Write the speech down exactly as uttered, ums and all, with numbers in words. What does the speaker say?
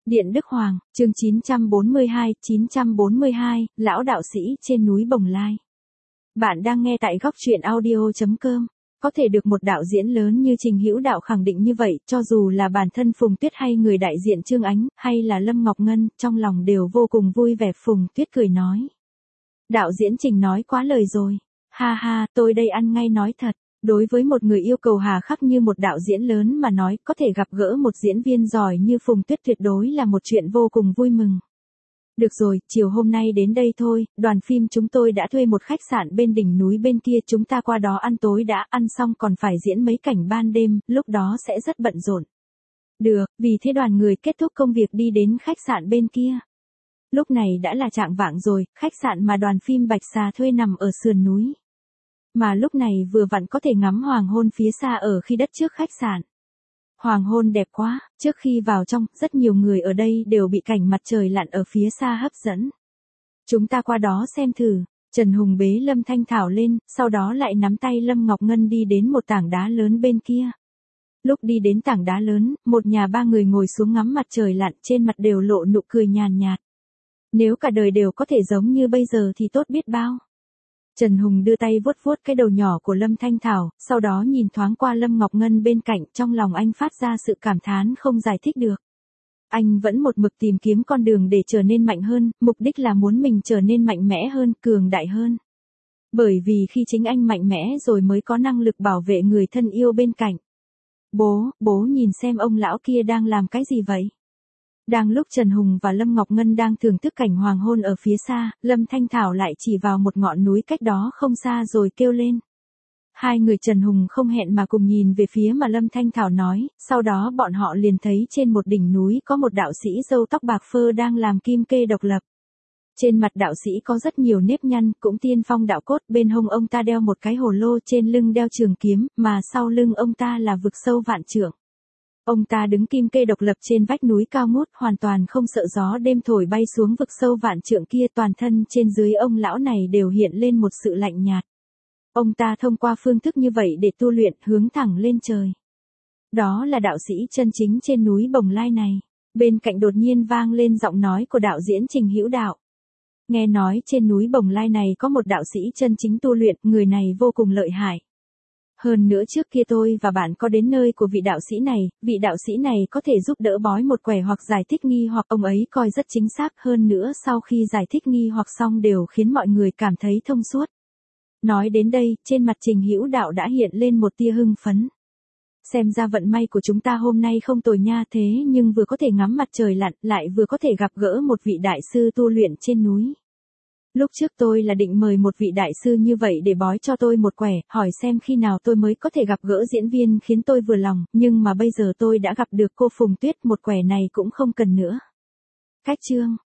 Điện Đức Hoàng, chương chín trăm bốn mươi hai, chín trăm bốn mươi hai, Lão đạo sĩ trên núi Bồng Lai. Bạn đang nghe tại góc truyện audio chấm com. Có thể được một đạo diễn lớn như Trình Hữu Đạo khẳng định như vậy, cho dù là bản thân Phùng Tuyết hay người đại diện Trương Ánh, hay là Lâm Ngọc Ngân, trong lòng đều vô cùng vui vẻ. Phùng Tuyết cười nói. Đạo diễn Trình nói quá lời rồi. Ha ha, tôi đây ăn ngay nói thật. Đối với một người yêu cầu hà khắc như một đạo diễn lớn mà nói, có thể gặp gỡ một diễn viên giỏi như Phùng Tuyết tuyệt đối là một chuyện vô cùng vui mừng. Được rồi, chiều hôm nay đến đây thôi, đoàn phim chúng tôi đã thuê một khách sạn bên đỉnh núi bên kia, chúng ta qua đó ăn tối đã, ăn xong còn phải diễn mấy cảnh ban đêm, lúc đó sẽ rất bận rộn. Được, vì thế đoàn người kết thúc công việc đi đến khách sạn bên kia. Lúc này đã là chạng vạng rồi, khách sạn mà đoàn phim Bạch Xà thuê nằm ở sườn núi. Mà lúc này vừa vặn có thể ngắm hoàng hôn phía xa ở khi đất trước khách sạn. Hoàng hôn đẹp quá, trước khi vào trong, rất nhiều người ở đây đều bị cảnh mặt trời lặn ở phía xa hấp dẫn. Chúng ta qua đó xem thử. Trần Hùng bế Lâm Thanh Thảo lên, sau đó lại nắm tay Lâm Ngọc Ngân đi đến một tảng đá lớn bên kia. Lúc đi đến tảng đá lớn, một nhà ba người ngồi xuống ngắm mặt trời lặn, trên mặt đều lộ nụ cười nhàn nhạt. Nếu cả đời đều có thể giống như bây giờ thì tốt biết bao. Trần Hùng đưa tay vuốt vuốt cái đầu nhỏ của Lâm Thanh Thảo, sau đó nhìn thoáng qua Lâm Ngọc Ngân bên cạnh, trong lòng anh phát ra sự cảm thán không giải thích được. Anh vẫn một mực tìm kiếm con đường để trở nên mạnh hơn, mục đích là muốn mình trở nên mạnh mẽ hơn, cường đại hơn. Bởi vì khi chính anh mạnh mẽ rồi mới có năng lực bảo vệ người thân yêu bên cạnh. Bố, bố nhìn xem ông lão kia đang làm cái gì vậy? Đang lúc Trần Hùng và Lâm Ngọc Ngân đang thưởng thức cảnh hoàng hôn ở phía xa, Lâm Thanh Thảo lại chỉ vào một ngọn núi cách đó không xa rồi kêu lên. Hai người Trần Hùng không hẹn mà cùng nhìn về phía mà Lâm Thanh Thảo nói, sau đó bọn họ liền thấy trên một đỉnh núi có một đạo sĩ râu tóc bạc phơ đang làm kim kê độc lập. Trên mặt đạo sĩ có rất nhiều nếp nhăn, cũng tiên phong đạo cốt, bên hông ông ta đeo một cái hồ lô, trên lưng đeo trường kiếm, mà sau lưng ông ta là vực sâu vạn trượng. Ông ta đứng kim kê độc lập trên vách núi cao ngút, hoàn toàn không sợ gió đêm thổi bay xuống vực sâu vạn trượng kia, toàn thân trên dưới ông lão này đều hiện lên một sự lạnh nhạt. Ông ta thông qua phương thức như vậy để tu luyện, hướng thẳng lên trời. Đó là đạo sĩ chân chính trên núi Bồng Lai này. Bên cạnh đột nhiên vang lên giọng nói của đạo diễn Trình Hữu Đạo. Nghe nói trên núi Bồng Lai này có một đạo sĩ chân chính tu luyện, người này vô cùng lợi hại. Hơn nữa trước kia tôi và bạn có đến nơi của vị đạo sĩ này, vị đạo sĩ này có thể giúp đỡ bói một quẻ hoặc giải thích nghi hoặc, ông ấy coi rất chính xác, hơn nữa sau khi giải thích nghi hoặc xong đều khiến mọi người cảm thấy thông suốt. Nói đến đây, trên mặt Trình Hữu Đạo đã hiện lên một tia hưng phấn. Xem ra vận may của chúng ta hôm nay không tồi nha, thế nhưng vừa có thể ngắm mặt trời lặn, lại vừa có thể gặp gỡ một vị đại sư tu luyện trên núi. Lúc trước tôi là định mời một vị đại sư như vậy để bói cho tôi một quẻ, hỏi xem khi nào tôi mới có thể gặp gỡ diễn viên khiến tôi vừa lòng, nhưng mà bây giờ tôi đã gặp được cô Phùng Tuyết, một quẻ này cũng không cần nữa. Cách chương,